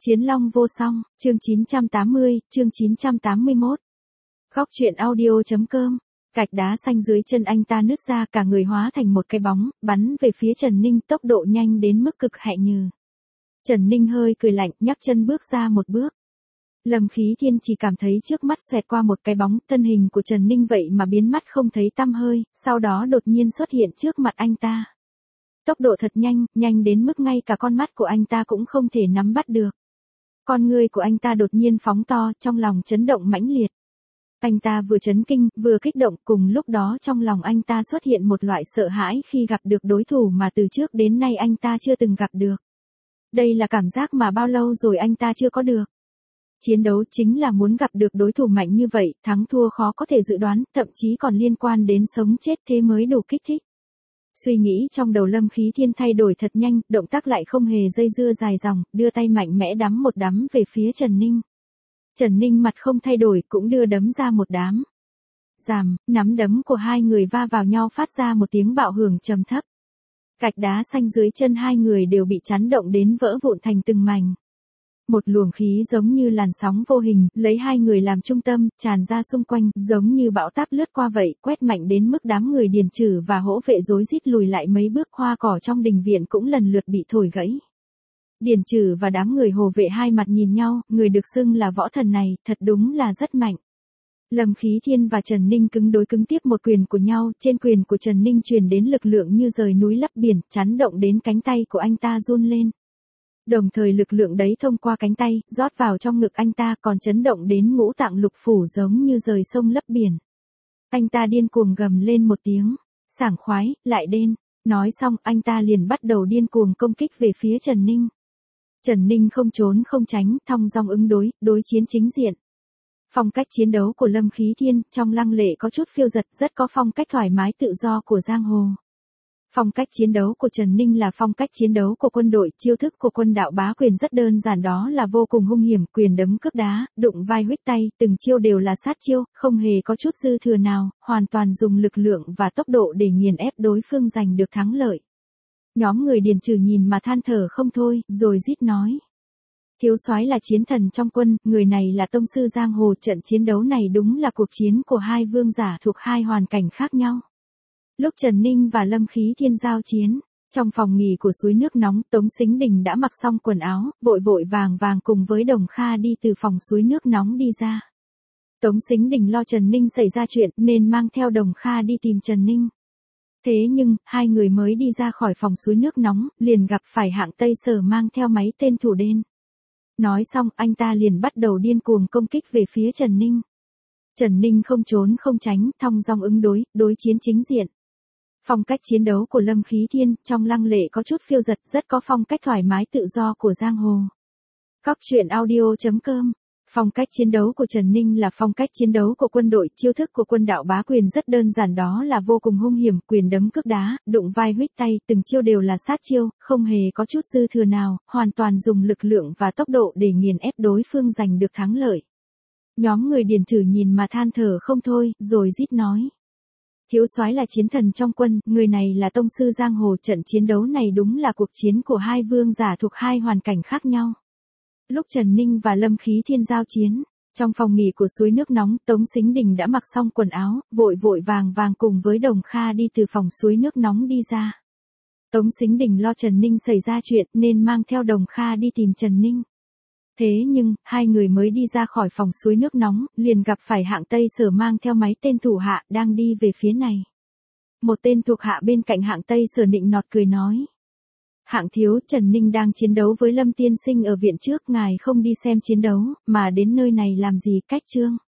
Chiến long vô song, chương 980, chương 981. Góc truyện audio.com. Gạch đá xanh dưới chân anh ta nứt ra, cả người hóa thành một cái bóng, bắn về phía Trần Ninh, tốc độ nhanh đến mức cực hạn như. Trần Ninh hơi cười lạnh, nhấc chân bước ra một bước. Lâm Khí Thiên chỉ cảm thấy trước mắt xoẹt qua một cái bóng, thân hình của Trần Ninh vậy mà biến mất không thấy tăm hơi, sau đó đột nhiên xuất hiện trước mặt anh ta. Tốc độ thật nhanh, nhanh đến mức ngay cả con mắt của anh ta cũng không thể nắm bắt được. Con ngươi của anh ta đột nhiên phóng to, trong lòng chấn động mãnh liệt. Anh ta vừa chấn kinh, vừa kích động, cùng lúc đó trong lòng anh ta xuất hiện một loại sợ hãi khi gặp được đối thủ mà từ trước đến nay anh ta chưa từng gặp được. Đây là cảm giác mà bao lâu rồi anh ta chưa có được. Chiến đấu chính là muốn gặp được đối thủ mạnh như vậy, thắng thua khó có thể dự đoán, thậm chí còn liên quan đến sống chết, thế mới đủ kích thích. Suy nghĩ trong đầu Lâm Khí Thiên thay đổi thật nhanh, động tác lại không hề dây dưa dài dòng, đưa tay mạnh mẽ đấm một đấm về phía Trần Ninh. Trần Ninh mặt không thay đổi, cũng đưa đấm ra một đám. Ràm, nắm đấm của hai người va vào nhau phát ra một tiếng bạo hưởng trầm thấp. Gạch đá xanh dưới chân hai người đều bị chấn động đến vỡ vụn thành từng mảnh. Một luồng khí giống như làn sóng vô hình, lấy hai người làm trung tâm, tràn ra xung quanh, giống như bão táp lướt qua vậy, quét mạnh đến mức đám người Điền Trừ và Hỗ Vệ rối rít lùi lại mấy bước, hoa cỏ trong đình viện cũng lần lượt bị thổi gãy. Điền Trừ và đám người Hồ Vệ hai mặt nhìn nhau, người được xưng là võ thần này, thật đúng là rất mạnh. Lâm Khí Thiên và Trần Ninh cứng đối cứng tiếp một quyền của nhau, trên quyền của Trần Ninh truyền đến lực lượng như rời núi lấp biển, chấn động đến cánh tay của anh ta run lên. Đồng thời lực lượng đấy thông qua cánh tay, rót vào trong ngực anh ta, còn chấn động đến ngũ tạng lục phủ giống như rời sông lấp biển. Anh ta điên cuồng gầm lên một tiếng, sảng khoái, lại đen. Nói xong anh ta liền bắt đầu điên cuồng công kích về phía Trần Ninh. Trần Ninh không trốn không tránh, thong dong ứng đối chiến chính diện. Phong cách chiến đấu của Lâm Khí Thiên, trong lăng lệ có chút phiêu dật, rất có phong cách thoải mái tự do của giang hồ. Phong cách chiến đấu của Trần Ninh là phong cách chiến đấu của quân đội, chiêu thức của quân đạo bá quyền rất đơn giản, đó là vô cùng hung hiểm, quyền đấm cướp đá, đụng vai huých tay, từng chiêu đều là sát chiêu, không hề có chút dư thừa nào, hoàn toàn dùng lực lượng và tốc độ để nghiền ép đối phương giành được thắng lợi. Nhóm người Điền Trừ nhìn mà than thở không thôi, rồi rít nói. Thiếu soái là chiến thần trong quân, người này là tông sư giang hồ, trận chiến đấu này đúng là cuộc chiến của hai vương giả thuộc hai hoàn cảnh khác nhau. Lúc Trần Ninh và Lâm Khí Thiên giao chiến, trong phòng nghỉ của suối nước nóng, Tống Sính Đình đã mặc xong quần áo, vội vội vàng vàng cùng với Đồng Kha đi từ phòng suối nước nóng đi ra. Tống Sính Đình lo Trần Ninh xảy ra chuyện nên mang theo Đồng Kha đi tìm Trần Ninh. Thế nhưng, hai người mới đi ra khỏi phòng suối nước nóng, liền gặp phải Hạng Tây Sở mang theo máy tên thủ đen. Nói xong, anh ta liền bắt đầu điên cuồng công kích về phía Trần Ninh. Trần Ninh không trốn không tránh, thong dong ứng đối chiến chính diện. Phong cách chiến đấu của Lâm Khí Thiên, trong lăng lệ có chút phiêu dật, rất có phong cách thoải mái tự do của giang hồ. Góc truyện audio.com. Phong cách chiến đấu của Trần Ninh là phong cách chiến đấu của quân đội, chiêu thức của quân đạo bá quyền rất đơn giản, đó là vô cùng hung hiểm, quyền đấm cướp đá, đụng vai huých tay, từng chiêu đều là sát chiêu, không hề có chút dư thừa nào, hoàn toàn dùng lực lượng và tốc độ để nghiền ép đối phương giành được thắng lợi. Nhóm người Điền Trừ nhìn mà than thở không thôi, rồi rít nói. Thiếu soái là chiến thần trong quân, người này là tông sư giang hồ, trận chiến đấu này đúng là cuộc chiến của hai vương giả thuộc hai hoàn cảnh khác nhau. Lúc Trần Ninh và Lâm Khí Thiên giao chiến, trong phòng nghỉ của suối nước nóng, Tống Sính Đình đã mặc xong quần áo, vội vội vàng vàng cùng với Đồng Kha đi từ phòng suối nước nóng đi ra. Tống Sính Đình lo Trần Ninh xảy ra chuyện nên mang theo Đồng Kha đi tìm Trần Ninh. Thế nhưng, hai người mới đi ra khỏi phòng suối nước nóng, liền gặp phải Hạng Tây Sở mang theo mấy tên thủ hạ đang đi về phía này. Một tên thuộc hạ bên cạnh Hạng Tây Sở nịnh nọt cười nói. Hạng thiếu, Trần Ninh đang chiến đấu với Lâm tiên sinh ở viện trước, ngài không đi xem chiến đấu, mà đến nơi này làm gì, cách trương.